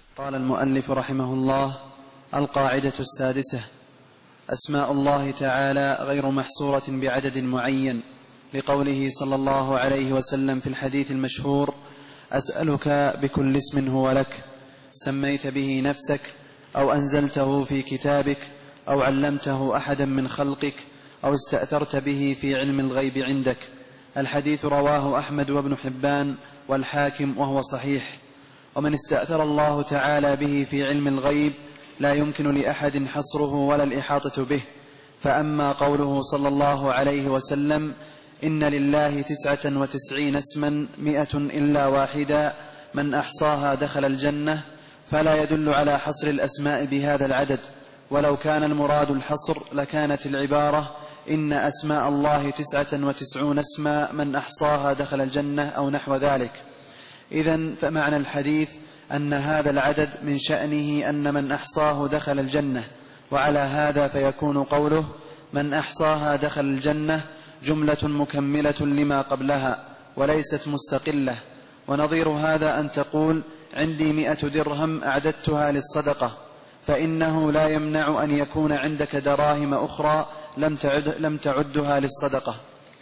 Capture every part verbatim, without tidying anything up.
قال المؤلف رحمه الله: القاعدة السادسة: أسماء الله تعالى غير محصورة بعدد معين، لقوله صلى الله عليه وسلم في الحديث المشهور: أسألك بكل اسم هو لك سميت به نفسك أو أنزلته في كتابك أو علمته أحدا من خلقك أو استأثرت به في علم الغيب عندك. الحديث رواه أحمد وابن حبان والحاكم وهو صحيح. ومن استأثر الله تعالى به في علم الغيب لا يمكن لأحد حصره ولا الإحاطة به. فأما قوله صلى الله عليه وسلم: إن لله تسعة وتسعين اسما مئة إلا واحدا من أحصاها دخل الجنة، فلا يدل على حصر الأسماء بهذا العدد، ولو كان المراد الحصر لكانت العبارة: إن أسماء الله تسعة وتسعون اسما من أحصاها دخل الجنة أو نحو ذلك. إذن فمعنى الحديث أن هذا العدد من شأنه أن من أحصاه دخل الجنة، وعلى هذا فيكون قوله من أحصاها دخل الجنة جملة مكملة لما قبلها وليست مستقلة. ونظير هذا أن تقول: عندي مئة درهم أعددتها للصدقة، فإنه لا يمنع أن يكون عندك دراهم أخرى لم, تعد لم تعدها للصدقة.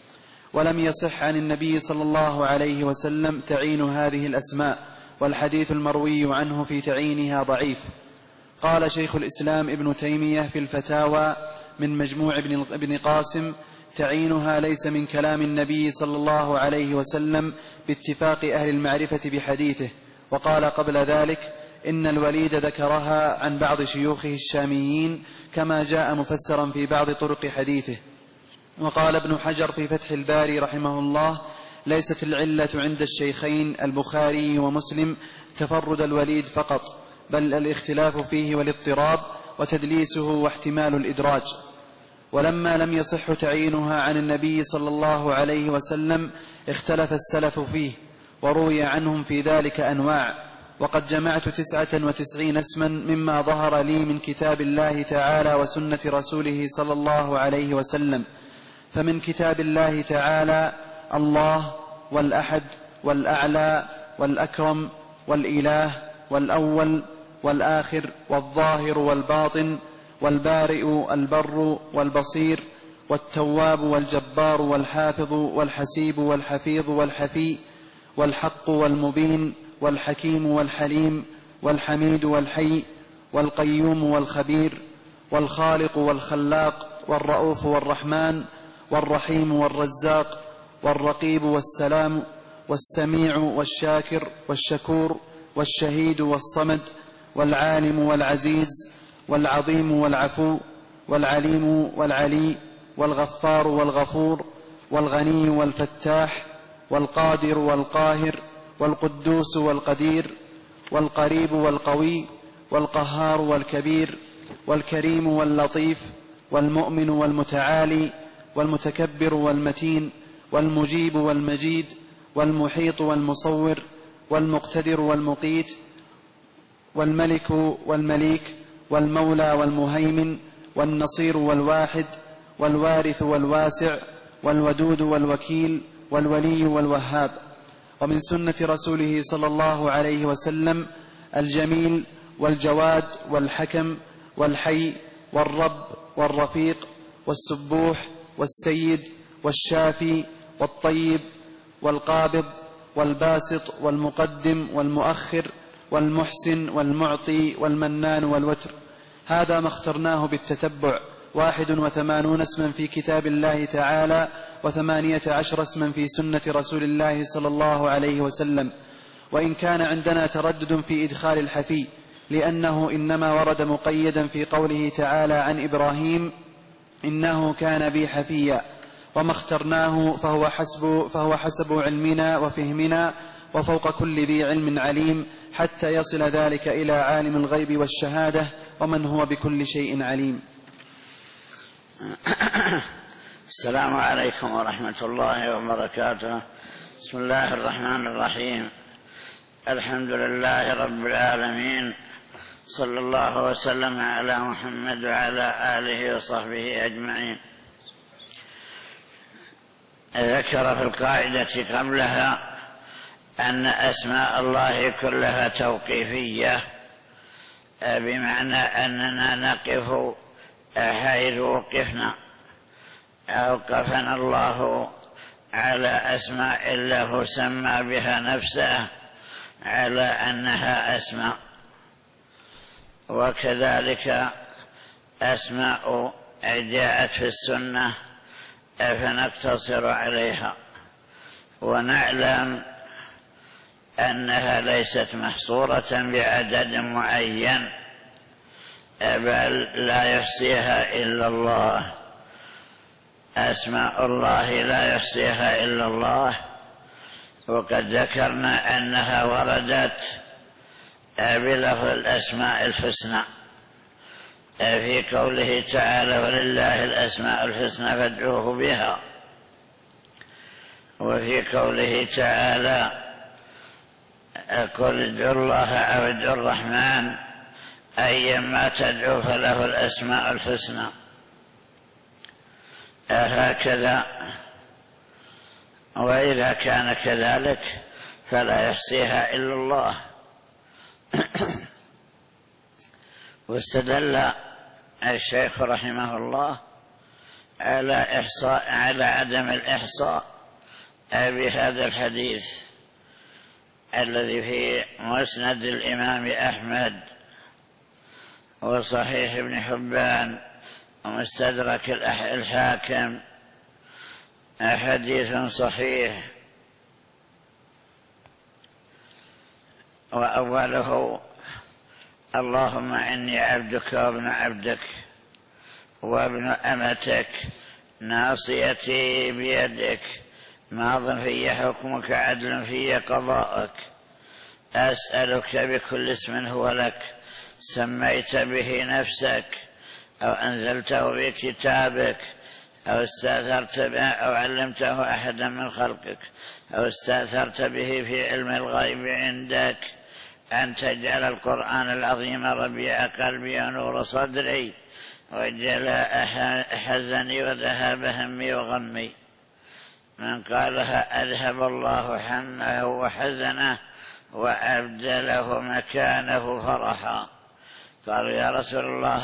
ولم يصح عن النبي صلى الله عليه وسلم تعيين هذه الأسماء، والحديث المروي عنه في تعيينها ضعيف. قال شيخ الإسلام ابن تيمية في الفتاوى من مجموع ابن قاسم: تعيينها ليس من كلام النبي صلى الله عليه وسلم باتفاق أهل المعرفة بحديثه. وقال قبل ذلك: إن الوليد ذكرها عن بعض شيوخه الشاميين كما جاء مفسرا في بعض طرق حديثه. وقال ابن حجر في فتح الباري رحمه الله: ليست العلة عند الشيخين البخاري ومسلم تفرد الوليد فقط، بل الاختلاف فيه والاضطراب وتدليسه واحتمال الإدراج. ولما لم يصح تعيينها عن النبي صلى الله عليه وسلم اختلف السلف فيه، وروي عنهم في ذلك أنواع. وقد جمعت تسعة وتسعين اسما مما ظهر لي من كتاب الله تعالى وسنة رسوله صلى الله عليه وسلم. فمن كتاب الله تعالى: الله والأحد والأعلى والأكرم والإله والأول والآخر والظاهر والباطن والبارئ البر والبصير والتواب والجبار والحافظ والحسيب والحفيظ والحفي والحق والمبين والحكيم والحليم والحميد والحي والقيوم والخبير والخالق والخلاق والرؤوف والرحمن والرحيم والرزاق والرقيب والسلام والسميع والشاكر والشكور والشهيد والصمد والعالم والعزيز والعظيم والعفو والعليم والعلي والغفار والغفور والغني والفتاح والقادر والقاهر والقدوس والقدير والقريب والقوي والقهار والكبير والكريم واللطيف والمؤمن والمتعالي والمتكبر والمتين والمجيب والمجيد والمحيط والمصور والمقتدر والمقيت والملك والمليك والمولى والمهيمن والنصير والواحد والوارث والواسع والودود والوكيل والولي والوهاب. ومن سنة رسوله صلى الله عليه وسلم الجميل والجواد والحكم والحي والرب والرفيق والسبوح والسيد والشافي والطيب والقابض والباسط والمقدم والمؤخر والمحسن والمعطي والمنان والوتر. هذا ما اخترناه بالتتبع: واحد وثمانون اسما في كتاب الله تعالى وثمانية عشر اسما في سنة رسول الله صلى الله عليه وسلم. وإن كان عندنا تردد في إدخال الحفي، لأنه إنما ورد مقيدا في قوله تعالى عن إبراهيم: إنه كان بي حفيا. وما اخترناه فهو حسب, فهو حسب علمنا وفهمنا، وفوق كل ذي علم عليم، حتى يصل ذلك إلى عالم الغيب والشهادة ومن هو بكل شيء عليم. السلام عليكم ورحمة الله وبركاته. بسم الله الرحمن الرحيم. الحمد لله رب العالمين، صلى الله وسلم على محمد وعلى آله وصحبه أجمعين. ذكر في القاعدة قبلها أن أسماء الله كلها توقيفية بمعنى أننا نقف حيث وقفنا، أوقفنا الله على أسماء الله سمى بها نفسه على أنها أسماء، وكذلك أسماء جاءت في السنة فنقتصر عليها، ونعلم أنها ليست محصورة بعدد معين، بل لا يحصيها إلا الله. أسماء الله لا يحصيها إلا الله، وقد ذكرنا أنها وردت بلفظ الأسماء الحسنى في قوله تعالى: ولله الأسماء الحسنى فادعوه بها، وفي قوله تعالى: قل ادعوا الله أو ادعوا الرحمن أيما تدعو فله الأسماء الحسنى. هكذا، وإذا كان كذلك فلا يحصيها إلا الله. واستدل الشيخ رحمه الله على إحصاء على عدم الإحصاء بهذا الحديث الذي في مسند الإمام أحمد وصحيح ابن حبان ومستدرك الحاكم، حديث صحيح، وأوله: اللهم إني عبدك وابن عبدك وابن أمتك ناصيتي بيدك ماض في حكمك عدل في قضاءك، أسألك بكل اسم هو لك سميت به نفسك أو أنزلته في كتابك أو استأثرت به أو علمته أحدا من خلقك أو استأثرت به في علم الغيب عندك أن تجعل القرآن العظيم ربيع قلبي ونور صدري وجلاء حزني وذهاب همي وغمي. من قالها أذهب الله حمه وحزنه وأبدله مكانه فرحا. قالوا: يا رسول الله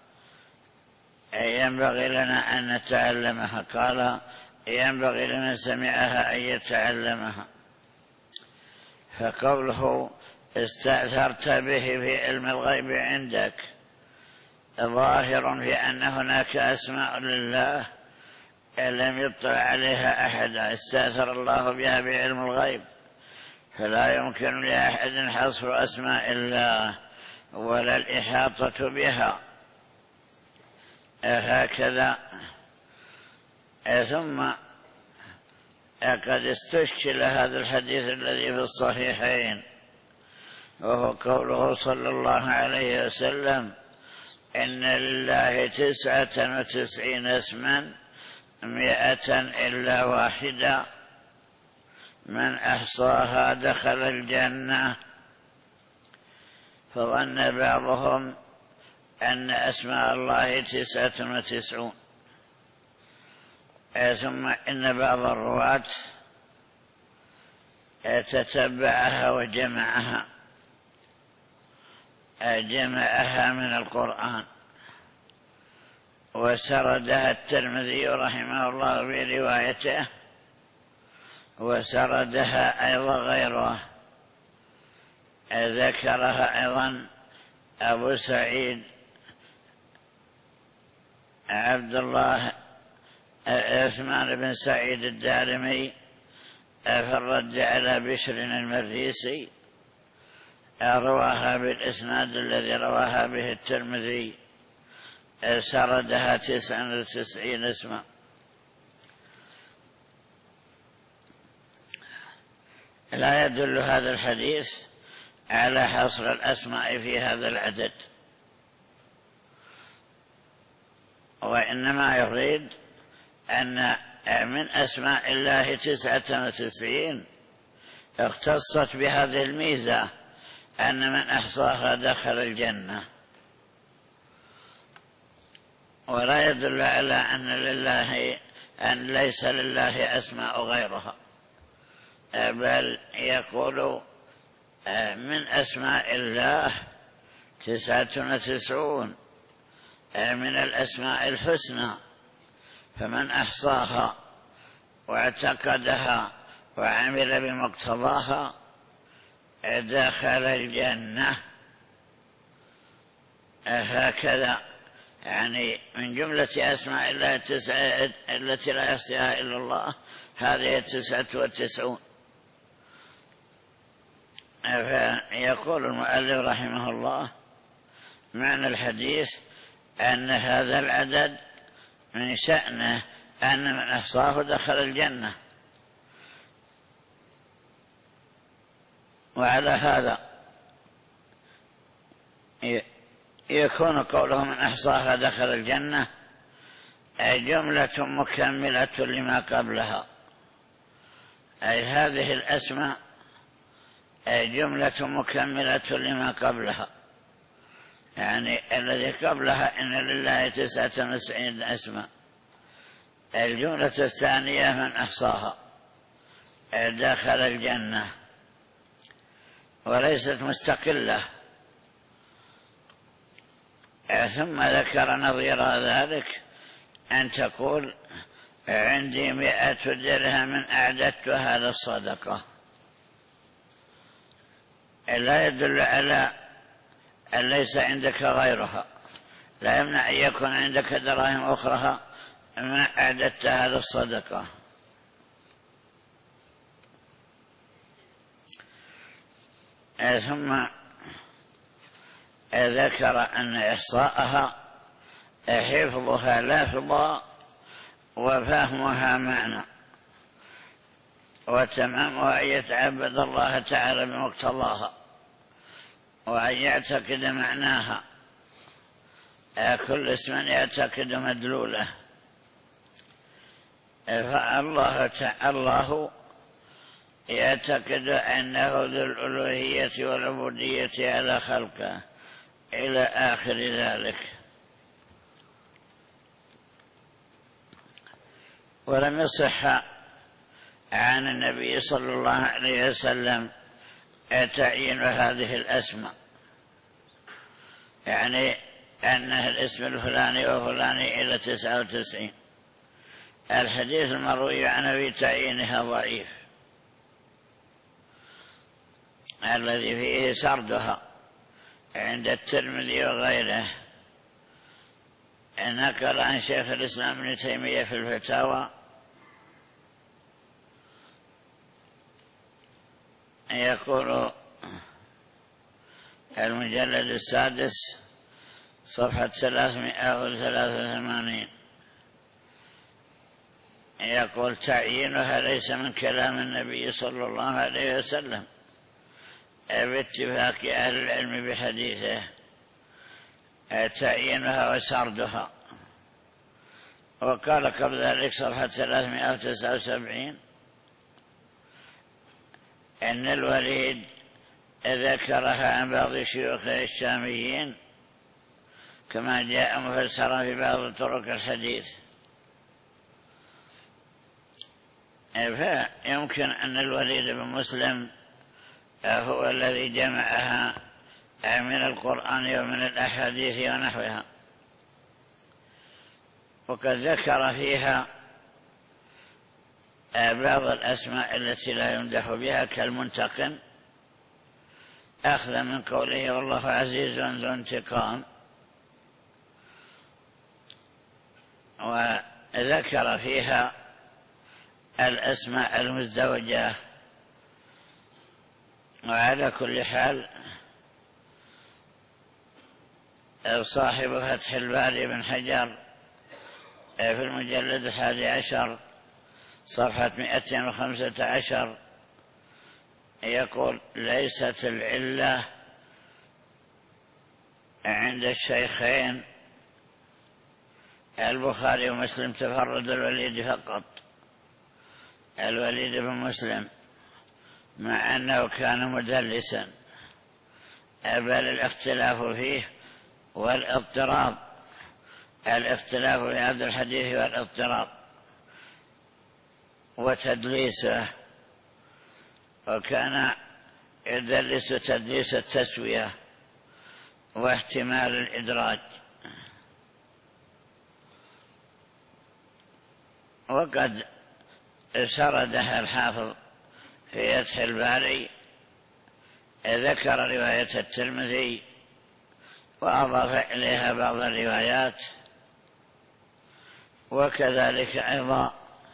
ينبغي لنا أن نتعلمها. قال: ينبغي لمن سمعها أن يتعلمها. فقوله استأثرت به في علم الغيب عندك ظاهر في أن هناك أسماء لله لم يطلع عليها أحد استأثر الله بها بعلم الغيب، فلا يمكن لأحد حصر أسماء الله ولا الإحاطة بها. هكذا. ثم قد استشكل هذا الحديث الذي في الصحيحين، وهو قوله صلى الله عليه وسلم: إن لله تسعة وتسعين اسما مئة إلا واحدة من أحصاها دخل الجنة. فظن بعضهم أن أسماء الله تسعة وتسعون، ثم إن بعض الرواة تتبعها وجمعها جمعها من القرآن، وسردها الترمذي رحمه الله بروايته، وسردها أيضا غيره، ذكرها أيضا أبو سعيد عبد الله عثمان بن سعيد الدارمي في الرد على بشر المريسي، رواها بالإسناد الذي رواها به الترمذي، سردها تسعة وتسعين اسما. لا يدل هذا الحديث على حصر الأسماء في هذا العدد، وإنما يريد أن من أسماء الله تسعة وتسعين اختصت بهذه الميزة أن من أحصاها دخل الجنة، ولا يدل على أن لله أن ليس لله أسماء غيرها، بل يقول من أسماء الله تسعة وتسعون من الأسماء الحسنى، فمن أحصاها واعتقدها وعمل بمقتضاها دخل الجنة. هكذا يعني من جملة أسماء الله التسعة التي لا يحصيها إلا الله هذه التسعة والتسعون. فيقول المؤلف رحمه الله: معنى الحديث أن هذا العدد من شأنه أن من أحصاه دخل الجنة. وعلى هذا يكون قوله من أحصاها دخل الجنة جملة مكملة لما قبلها، أي هذه الأسماء جملة مكملة لما قبلها، يعني الذي قبلها إن لله تسعة وتسعين أسماء. الجملة الثانية من أحصاها دخل الجنة، وليست مستقلة. ثم ذكر نظير ذلك أن تقول: عندي مئة درهم أعددتها للصدقة، لا يدل على أن ليس عندك غيرها، لا يمنع أن يكون عندك دراهم أخرى ما أعددتها للصدقة. ثم ذكر أن إحصاءها حفظها لفظا وفهمها معنى، وتمامها أن يتعبد الله تعالى بمقتضاها وأن يعتقد معناها، كل اسم يعتقد مدلوله. فالله الله يعتقد أنه ذو الألوهية والعبودية على خلقه إلى آخر ذلك. ولم يصح عن النبي صلى الله عليه وسلم تعيين هذه الأسماء، يعني أنه الاسم الفلاني وفلاني إلى تسعة وتسعين. الحديث المروي عن أبي تعيينها ضعيف، الذي فيه سردها عند الترمذي وغيره. نقل عن شيخ الإسلام ابن تيمية في الفتاوى يقول المجلد السادس صفحة ثلاثمائة وثلاثة وثمانين، يقول: تعيينها ليس من كلام النبي صلى الله عليه وسلم باتفاق أهل العلم بحديثه، تعيينها وسردها. وقال قبل ذلك صفحة ثلاثمائة وتسعة وسبعين أن الوليد ذكرها عن بعض شيوخ الشاميين كما جاء مفسرا في بعض طرق الحديث. فيمكن أن الوليد بن مسلم هو الذي جمعها من القرآن ومن الأحاديث ونحوها، وقد ذكر فيها بعض الأسماء التي لا يمدح بها كالمنتقم، أخذ من قوله: والله عزيز ذو انتقام. وذكر فيها الأسماء المزدوجة. وعلى كل حال صاحب فتح الباري بن حجر في المجلد الحادي عشر صفحة مئة وخمسة عشر يقول: ليست العلة عند الشيخين البخاري ومسلم تفرد الوليد فقط، الوليد بن مسلم، مع أنه كان مدلسا، بل الاختلاف فيه والاضطراب، الاختلاف في هذا الحديث والاضطراب وتدليسه، وكان يدلس تدليس التسوية واحتمال الإدراج. وقد سردها الحافظ في فتح الباري، ذكر رواية الترمذي وأضاف إليها بعض الروايات، وكذلك أيضا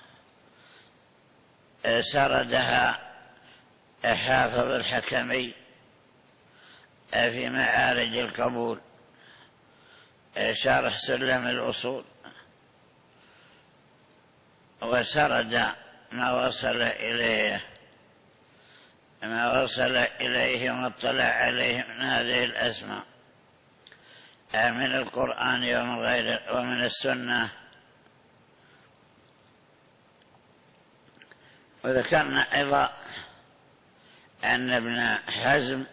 سردها حافظ الحكمي في معارج القبول شرح سلم الأصول، وسرد ما وصل إليه ما وصل إليه وما اطلع عليه من هذه الأسماء من القرآن ومن غيره ومن السنة. وذكرنا أيضا أن ابن حزم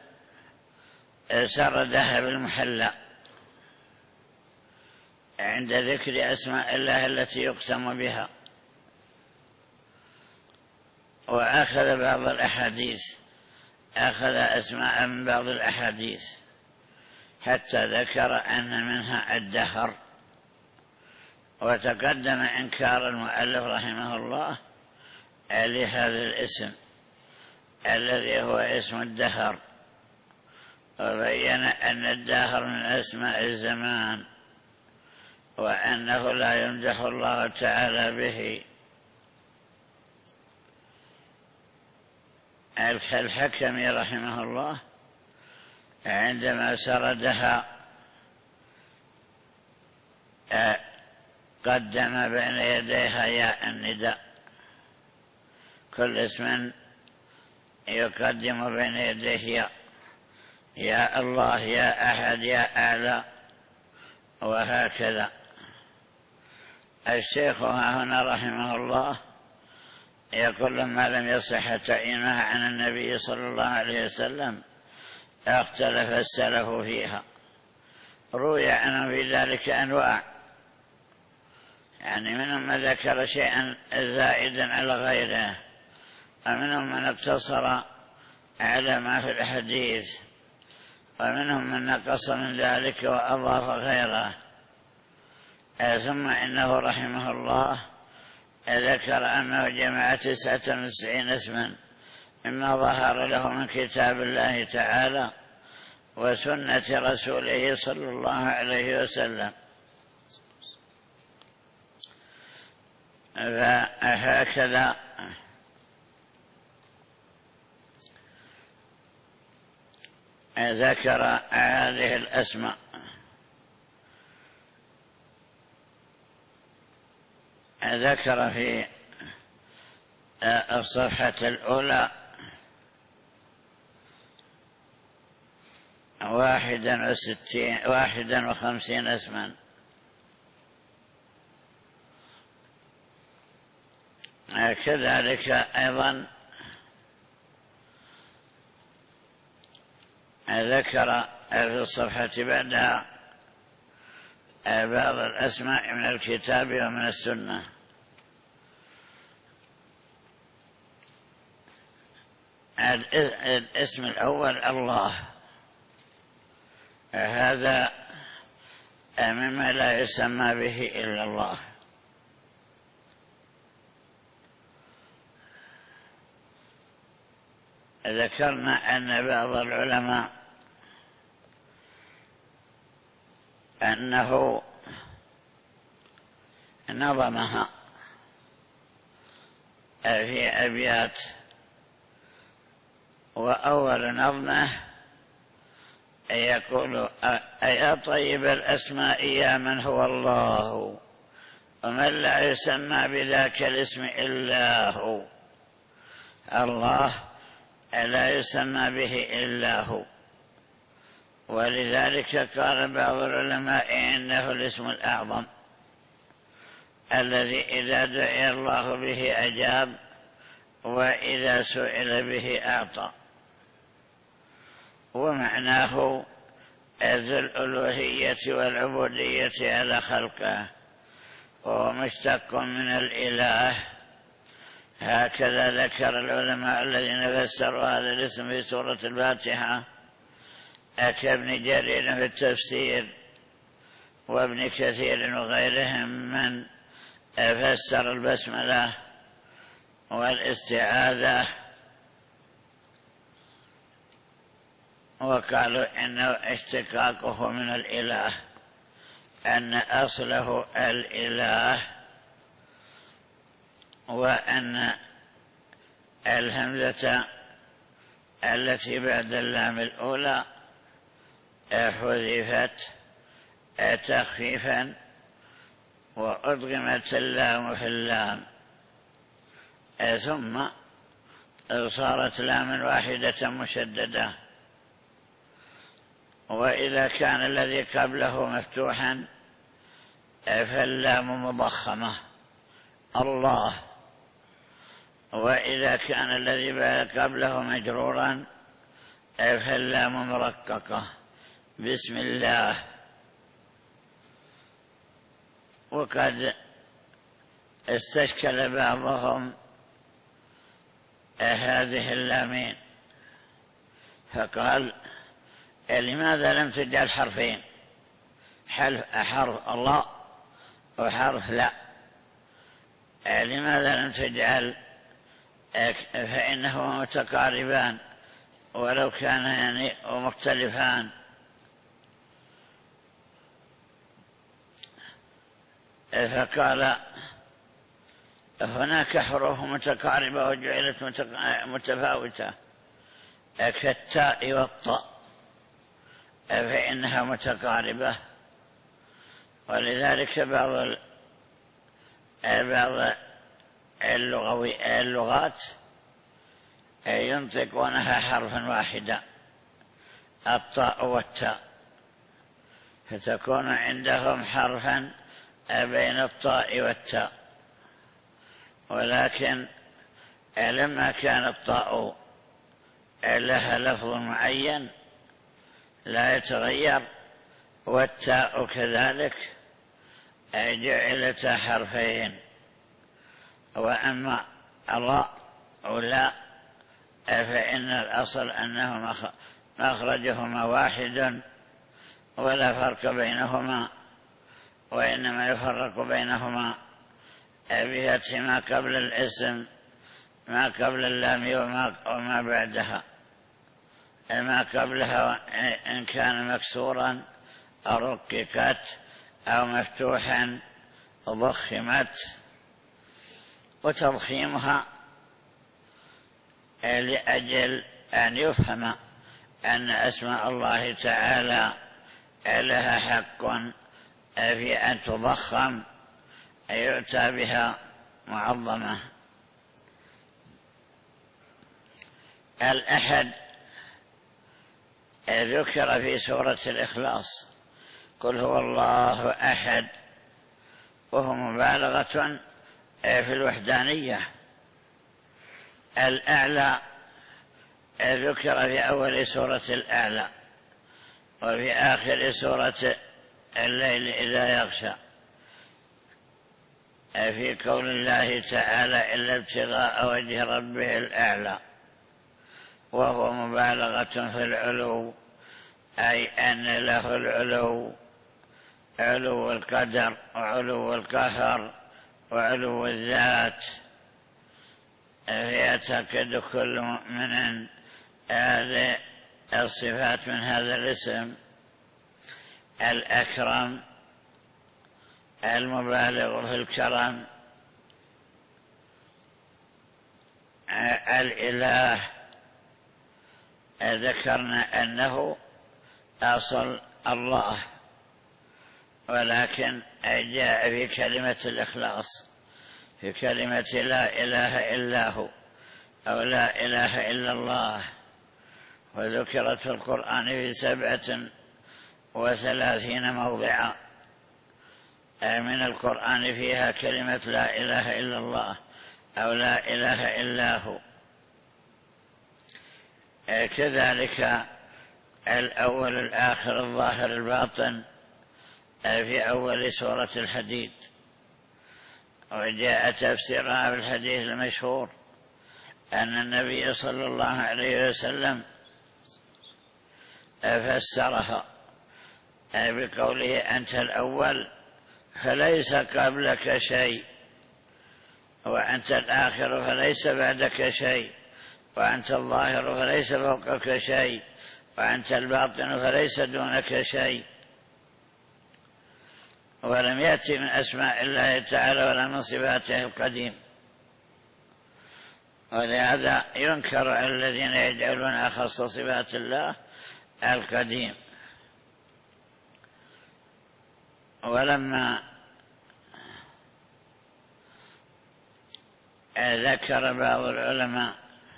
سردها بالمحلى عند ذكر أسماء الله التي يقسم بها، وأخذ بعض الأحاديث أخذ أسماء من بعض الأحاديث حتى ذكر أن منها الدهر. وتقدم إنكار المؤلف رحمه الله لهذا الاسم الذي هو اسم الدهر، وبين أن الدهر من أسماء الزمان، وأنه لا يمدح الله تعالى به. الحكمي رحمه الله عندما سردها قدم بين يديها ياء النداء، كل اسم يقدم بين يديه ياء، يا الله، يا أحد، يا أعلى، وهكذا. الشيخ هنا رحمه الله يقول لما لم يصح تعيينها عن النبي صلى الله عليه وسلم اختلف السلف فيها. روي عنه في ذلك أنواع، يعني منهم من ذكر شيئا زائدا على غيره، ومنهم من اقتصر على ما في الحديث، ومنهم من نقص من ذلك وأضاف غيره. ثم إنه رحمه الله ذكر أنه جمع تسعة وتسعين اسما مما ظهر له من كتاب الله تعالى وسنة رسوله صلى الله عليه وسلم. فهكذا ذكر هذه الأسماء. ذكر في الصفحة الأولى واحدا وستين واحدا وخمسين اسما، كذلك أيضا ذكر في الصفحة بعدها بعض الأسماء من الكتاب ومن السنة. الاسم الأول الله، هذا مما لا يسمى به إلا الله. ذكرنا أن بعض العلماء أنه نظمها في أبيات، وأول نظمه يقول: أيا طيب الأسماء يا من هو الله، ومن لا يسمى بذاك الاسم إلا هو. الله لا يسمى به إلا هو، ولذلك قال بعض العلماء إنه الاسم الأعظم الذي إذا دعي الله به أجاب، وإذا سئل به أعطى. ومعناه ذو الألوهية والعبودية على خلقه، وهو مشتق من الإله. هكذا ذكر العلماء الذين فسروا هذا الاسم في سورة الفاتحة كابن جرير في التفسير وابن كثير وغيرهم من فسر البسملة والاستعاذة وقالوا إنه اشتقاقه من الإله، أن أصله الإله، وأن الهمزة التي بعد اللام الأولى حذفت تخفيفا وأدغمت اللام في اللام، ثم صارت لاما واحدة مشددة. وإذا كان الذي قبله مفتوحا فاللام مضخمة الله، وإذا كان الذي قبله مجرورا فاللام مرققة بسم الله. وقد استشكل بعضهم هذه اللامين فقال لماذا لم تجعل حرفين، حرف الله وحرف لا، لماذا لم تجعل فإنهما متقاربان ولو كان يعني مختلفان. فقال هناك حروف متقاربة وجعلت متفاوتة كالتاء والطاء فإنها متقاربة، ولذلك بعض بعض اللغوي اللغات ينطقونها حرفا واحدا الطاء والتاء، فتكون عندهم حرفا بين الطاء والتاء. ولكن لما كان الطاء لها لفظ معين لا يتغير والتاء كذلك جعلتا حرفين، وأما الراء ولا فإن الأصل أنه مخرجهما واحد ولا فرق بينهما، وإنما يفرق بينهما بفتح ما قبل الاسم ما قبل اللام وما, وما بعدها. ما قبلها إن كان مكسورا رققت أو مفتوحا ضخمت، وتضخيمها لأجل أن يفهم أن أسماء الله تعالى لها حق في أن تضخم يؤتى بها معظمة. الأحد ذكر في سورة الإخلاص قل هو الله أحد، وهو مبالغة في الوحدانية. الأعلى ذكر في أول سورة الأعلى وفي آخر سورة الليل إذا يغشى في قول الله تعالى إلا ابتغاء وجه ربه الأعلى، وهو مبالغة في العلو، أي أن له العلو، علو القدر وعلو القهر وعلو الذات. يعتقد كل مؤمن هذه الصفات من هذا الاسم. الأكرم المبالغ في الكرم. الإله ذكرنا أنه أصل الله، ولكن جاء في كلمة الإخلاص في كلمة لا إله إلا هو أو لا إله إلا الله، وذكرت في القرآن في سبعة وثلاثين موضعا من القرآن فيها كلمة لا إله إلا الله أو لا إله إلا هو. كذلك الأول الآخر الظاهر الباطن في أول سورة الحديد، وجاء تفسيرها بالحديث المشهور أن النبي صلى الله عليه وسلم فسرها بقوله أنت الأول فليس قبلك شيء، وأنت الآخر فليس بعدك شيء، وأنت الظاهر فليس فوقك شيء، وأنت الباطن فليس دونك شيء. ولم يأتي من أسماء الله تعالى ولا من صفاته القديم، ولهذا ينكر على الذين يجعلون أخص صفات الله القديم. ولما ذكر بعض العلماء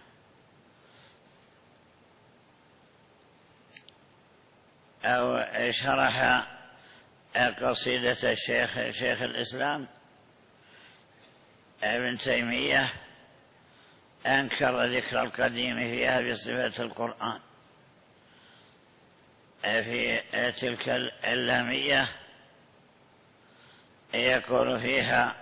أو شرح قصيدة الشيخ شيخ الإسلام ابن تيمية أنكر ذكر القديم فيها بصفة القرآن في تلك اللامية يقول فيها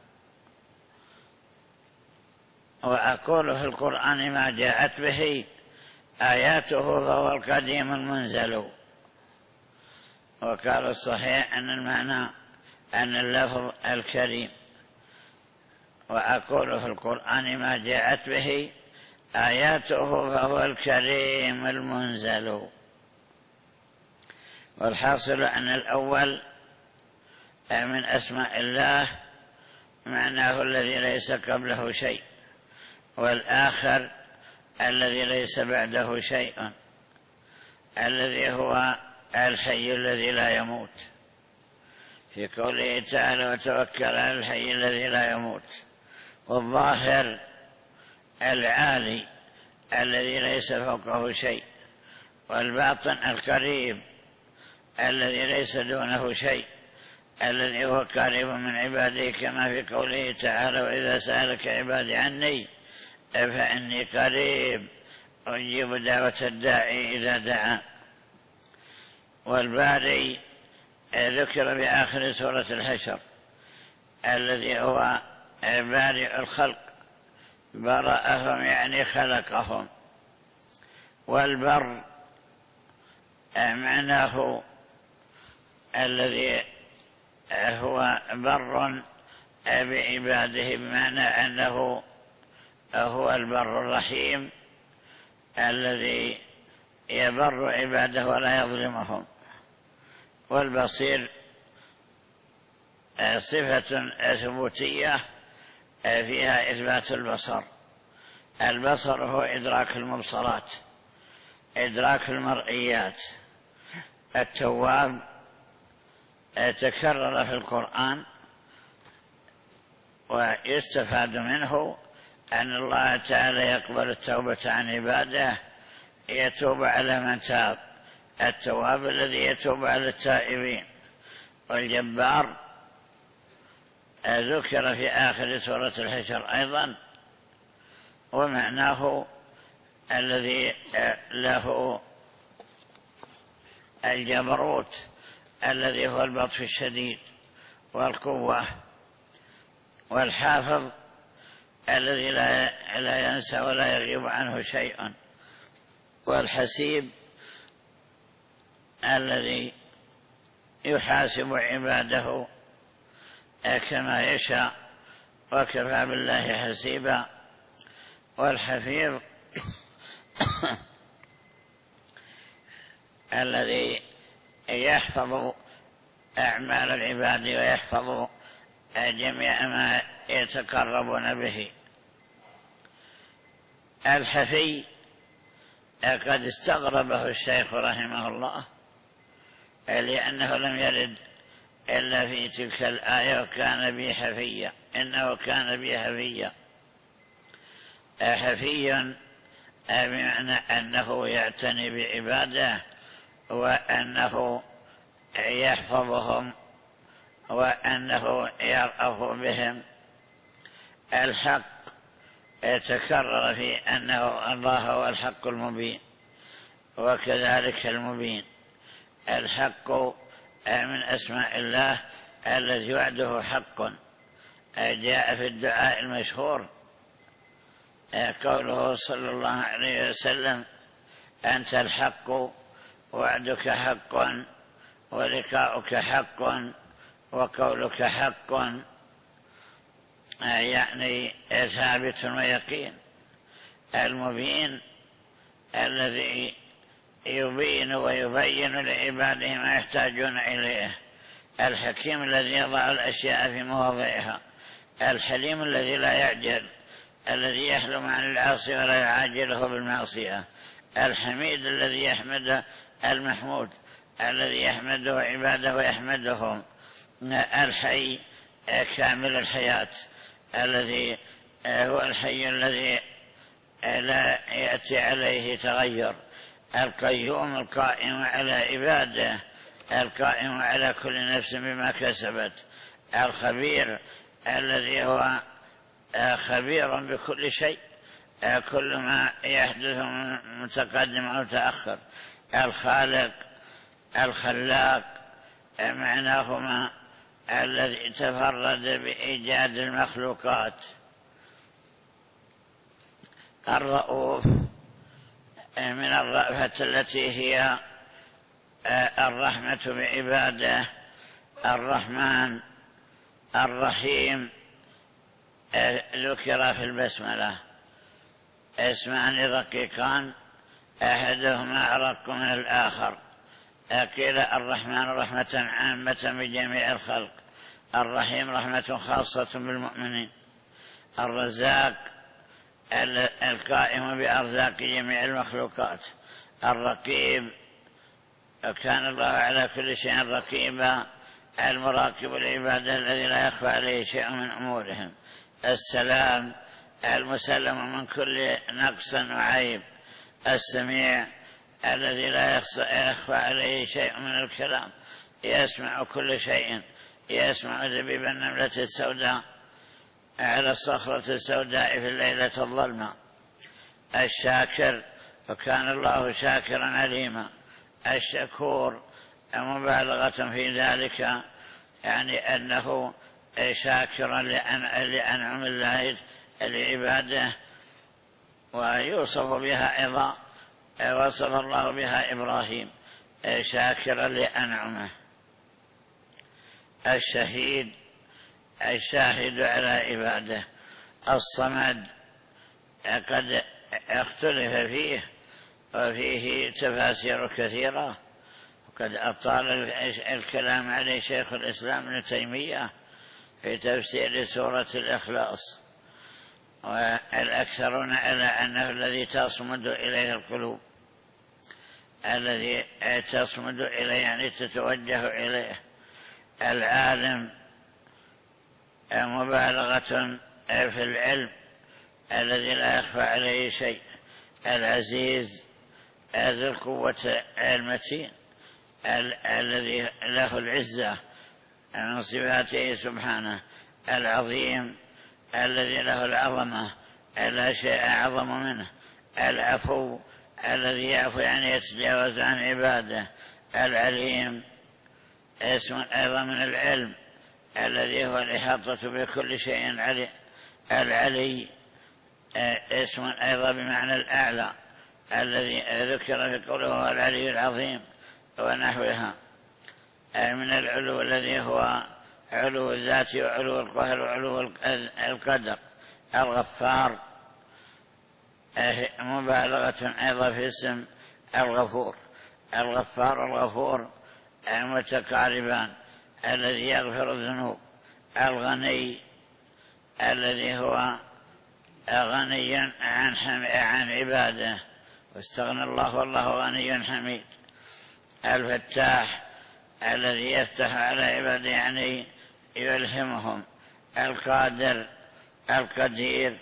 وأقول في القرآن ما جاءت به آياته فهو القديم المنزل. وقال الصحيح أن المعنى أن اللفظ الكريم، وأقول في القرآن ما جاءت به آياته فهو الكريم المنزل. والحاصل أن الأول من أسماء الله معناه الذي ليس قبله شيء، والآخر الذي ليس بعده شيء، الذي هو الحي الذي لا يموت، في قوله تعالى وتوكل على الحي الذي لا يموت. والظاهر العالي الذي ليس فوقه شيء، والباطن القريب الذي ليس دونه شيء، الذي هو قريب من عباده، كما في قوله تعالى وإذا سألك عبادي عني فإني قريب أجيب دعوة الداعي إذا دعا. والباري ذكر في آخر سورة الحشر الذي هو بارئ الخلق، برأهم يعني خلقهم. والبر معناه الذي هو بر بعباده، بمعنى أنه هو البر الرحيم الذي يبر عباده ولا يظلمهم. والبصير صفة ثبوتية فيها إثبات البصر. البصر هو إدراك المبصرات، إدراك المرئيات. التواب تكرر في القرآن، ويستفاد منه أن الله تعالى يقبل التوبة عن عباده، يتوب على من تاب، التواب الذي يتوب على التائبين. والجبار ذكر في آخر سورة الحشر أيضا، ومعناه الذي له الجبروت الذي هو البطش الشديد والقوة. والحافظ الذي لا ينسى ولا يغيب عنه شيء. والحسيب الذي يحاسب عباده كما يشاء وكفى بالله حسيبا. والحفيظ الذي يحفظ أعمال العباد ويحفظ جميع ما يتقربون به. الحفي قد استغربه الشيخ رحمه الله، لأنه لم يرد إلا في تلك الآية وكان بي حفيا، إنه كان بي حفيا. حفي بمعنى أنه يعتني بعباده، وأنه يحفظهم، وأنه يرأف بهم. الحق يتكرر في أنه الله هو الحق المبين، وكذلك المبين. الحق من أسماء الله الذي وعده حق. جاء في الدعاء المشهور قوله صلى الله عليه وسلم أنت الحق وعدك حق ولقاؤك حق وقولك حق، يعني ثابت ويقين. المبين الذي يبين ويبين لعباده ما يحتاجون إليه، الحكيم الذي يضع الأشياء في مواضعها، الحليم الذي لا يعجل، الذي يحلم عن العاصي ولا يعاجله بالمعصية، الحميد الذي يحمد المحمود، الذي يحمده عباده ويحمدهم، الحي كامل الحياة الذي هو الحي الذي لا يأتي عليه تغير، القيوم القائم على عباده، القائم على كل نفس بما كسبت، الخبير الذي هو خبير بكل شيء، كل ما يحدث متقدم أو تأخر، الخالق الخلاق معناهما الذي تفرد بإيجاد المخلوقات، الرؤوف من الرأفة التي هي الرحمة بعباده، الرحمن الرحيم ذكر في البسملة اسمان رقيقان أحدهما أرق من الآخر، قيل الرحمن رحمة عامة بجميع الخلق، الرحيم رحمة خاصة بالمؤمنين، الرزاق القائم بأرزاق جميع المخلوقات، الرقيب كان الله على كل شيء رقيبا، المراقب العبادة الذي لا يخفى عليه شيء من أمورهم، السلام المسلم من كل نقص وعيب، السميع الذي لا يخفى عليه شيء من الكلام، يسمع كل شيء، يسمع دبيب النملة السوداء على الصخرة السوداء في الليلة الظلمة، الشاكر وكان الله شاكرا عليما، الشكور مبالغة في ذلك، يعني أنه شاكرا لأنعم الله لعباده، ويوصف بها أيضا وصف الله بها إبراهيم شاكرا لأنعمه، الشهيد الشاهد على عباده، الصمد قد اختلف فيه وفيه تفاسير كثيرة، وقد أطال الكلام عليه شيخ الإسلام ابن تيمية في تفسير سورة الإخلاص، والأكثرون على أنه الذي تصمد إليه القلوب، الذي تصمد إليه يعني تتوجه إليه، العالم مبالغة في العلم الذي لا يخفى عليه شيء، العزيز ذو القوة المتين الذي له العزة من صفاته سبحانه، العظيم الذي له العظمة لا شيء أعظم منه، العفو الذي يعفو يعني يتجاوز عن عباده، العليم اسم أيضا من العلم الذي هو الإحاطة بكل شيء علي، العلي اسم أيضا بمعنى الأعلى الذي ذكر في قوله هو العلي العظيم ونحوها، من العلو الذي هو علو الذات وعلو القهر وعلو القدر، الغفار مبالغة أيضا في اسم الغفور، الغفار الغفور متقاربان، الذي يغفر الذنوب، الغني الذي هو غني عن, عن عباده واستغنى الله والله غني حميد، الفتاح الذي يفتح على عباده يعني يلهمهم، القادر القدير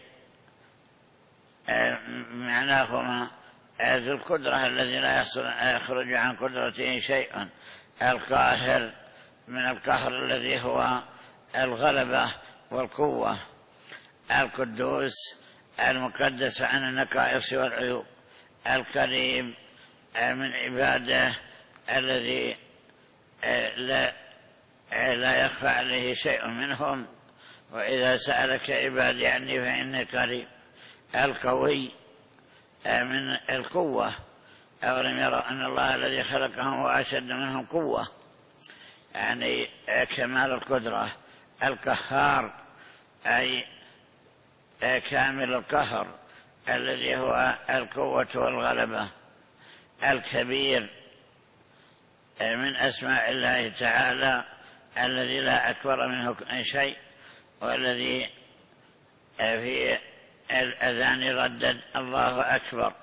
معناهما ذو القدرة الذي لا يخرج عن قدرته شيء، القاهر من القهر الذي هو الغلبة والقوة، القدوس المقدس عن النقائص والعيوب، الكريم من عباده الذي لا, لا يخفى عليه شيء منهم، وإذا سألك عبادي عني فإني قريب، القوي من القوة أولم يروا أن الله الذي خلقهم هو أشد منهم قوة، يعني كمال القدرة. القهار أي كامل القهر الذي هو القوة والغلبة. الكبير من أسماء الله تعالى الذي لا أكبر منه شيء، والذي في الأذان ردد الله أكبر.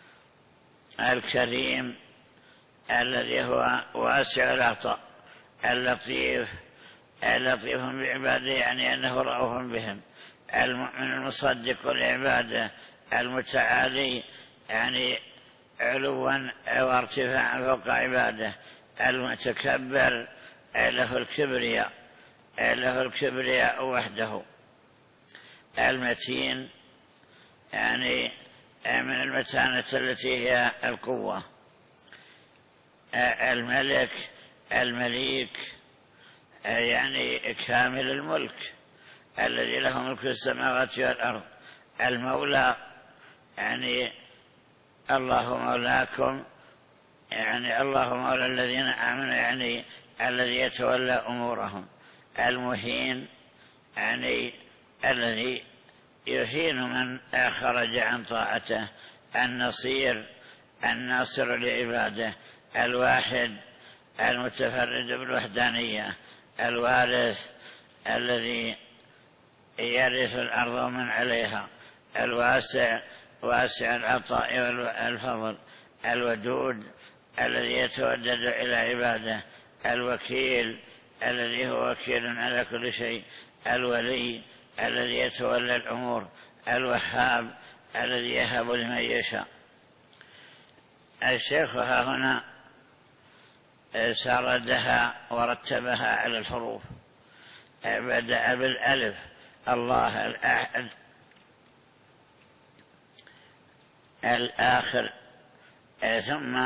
الكريم الذي هو واسع العطاء. اللطيف لطيف بعباده، يعني أنه رؤوف بهم. المؤمن المصدق لعباده. المتعالي يعني علوا وارتفاعا فوق عباده. المتكبر له الكبرياء له الكبرياء وحده. المتين يعني من المتانة التي هي القوة. الملك المليك يعني كامل الملك الذي له ملك السماوات والأرض. المولى يعني الله مولاكم، يعني الله مولى الذين آمنوا، يعني الذي يتولى أمورهم. المهين يعني الذي يهين من خرج عن طاعته. النصير الناصر لعباده. الواحد المتفرد بالوحدانية. الوارث الذي يرث الأرض من عليها. الواسع واسع العطاء والفضل. الودود الذي يتودد إلى عباده. الوكيل الذي هو وكيل على كل شيء. الولي الذي يتولى الأمور. الوهاب الذي يهب لمن يشاء. الشيخ ها هنا سردها ورتبها على الحروف. بدأ بالألف الله الأحد الآخر، ثم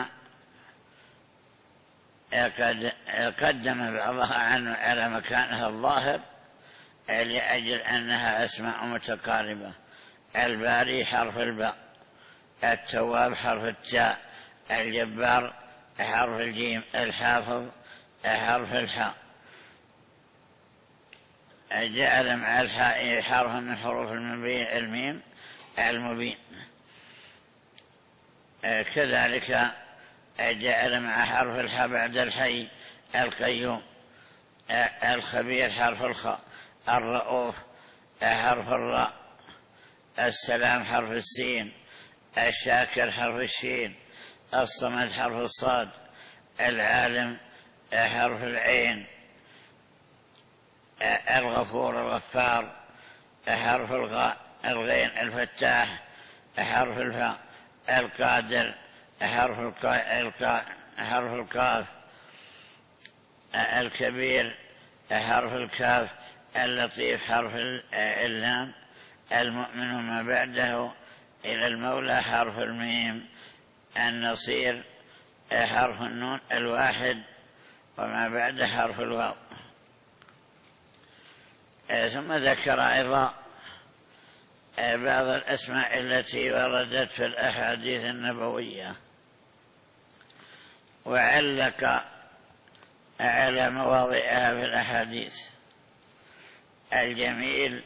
قدم بعضها عنه على مكانها الظاهر لأجل أنها أسماء متقاربة. الباري حرف الباء. التواب حرف التاء. الجبار حرف الجيم. الحافظ حرف الحاء. جعل مع الحاء حرف من حروف الميم المبين. كذلك جعل مع حرف الحاء بعد الحي القيوم. الخبير حرف الخاء. الرؤوف حرف الراء. السلام حرف السين. الشاكر حرف الشين. الصمد حرف الصاد. العالم حرف العين. الغفور الغفار حرف الغاء. الغين. الفتاح حرف الفاء. القادر حرف الكاف. حرف الكاف. الكبير حرف الكاف. اللطيف حرف اللام. المؤمن ما بعده إلى المولى حرف الميم. النصير حرف النون. الواحد وما بعد حرف الواو. ثم ذكر أيضا بعض الأسماء التي وردت في الأحاديث النبوية، وعلق على مواضعها في الأحاديث. الجميل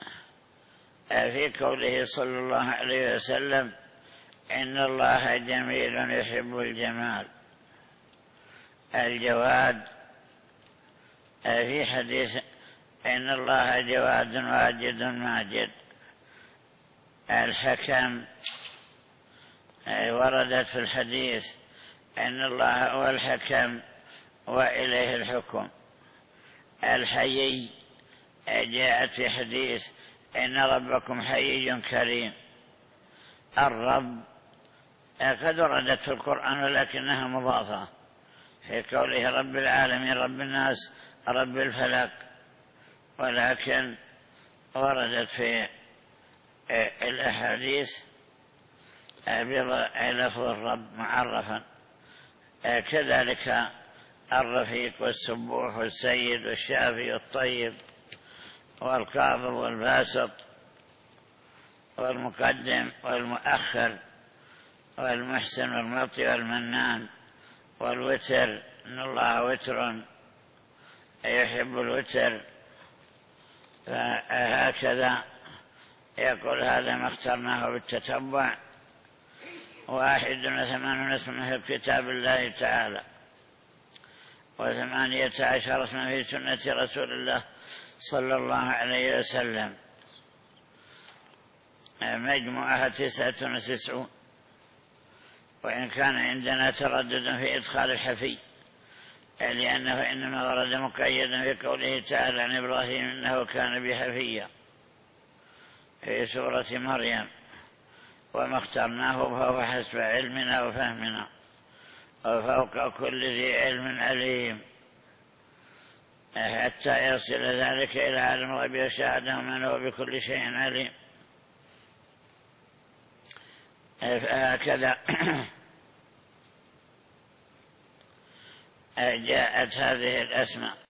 في قوله صلى الله عليه وسلم إن الله جميل يحب الجمال. الجواد في حديث إن الله جواد واجد ماجد. الحكم وردت في الحديث إن الله هو الحكم وإليه الحكم. الحيي جاءت في حديث إن ربكم حيي كريم. الرب قد وردت في القرآن ولكنها مضافة في قوله رب العالمين رب الناس رب الفلك، ولكن وردت في الأحاديث بلفظ الرب معرفا. كذلك الرفيق والسبوح والسيد والشافي والطيب والقابض والباسط والمقدم والمؤخر والمحسن والمعطي والمنان، والوتر إن الله وتر يحب الوتر. فهكذا يقول هذا ما اخترناه بالتتبع، واحد وثمانون اسما في كتاب الله تعالى، وثمانية عشر اسما في سنة رسول الله صلى الله عليه وسلم، مجموعها تسعة وتسعون. وإن كان عندنا تردد في إدخال الحفي، لأنه إنما ورد مقيدا في قوله تعالى عن إبراهيم إنه كان بحفيا في سورة مريم، وما اخترناه فهو حسب علمنا وفهمنا، وفوق كل ذي علم عليم، حتى يصل ذلك إلى عالم الغيب والشهادة من هو بكل شيء عليم. فهكذا جاءت هذه الأسماء.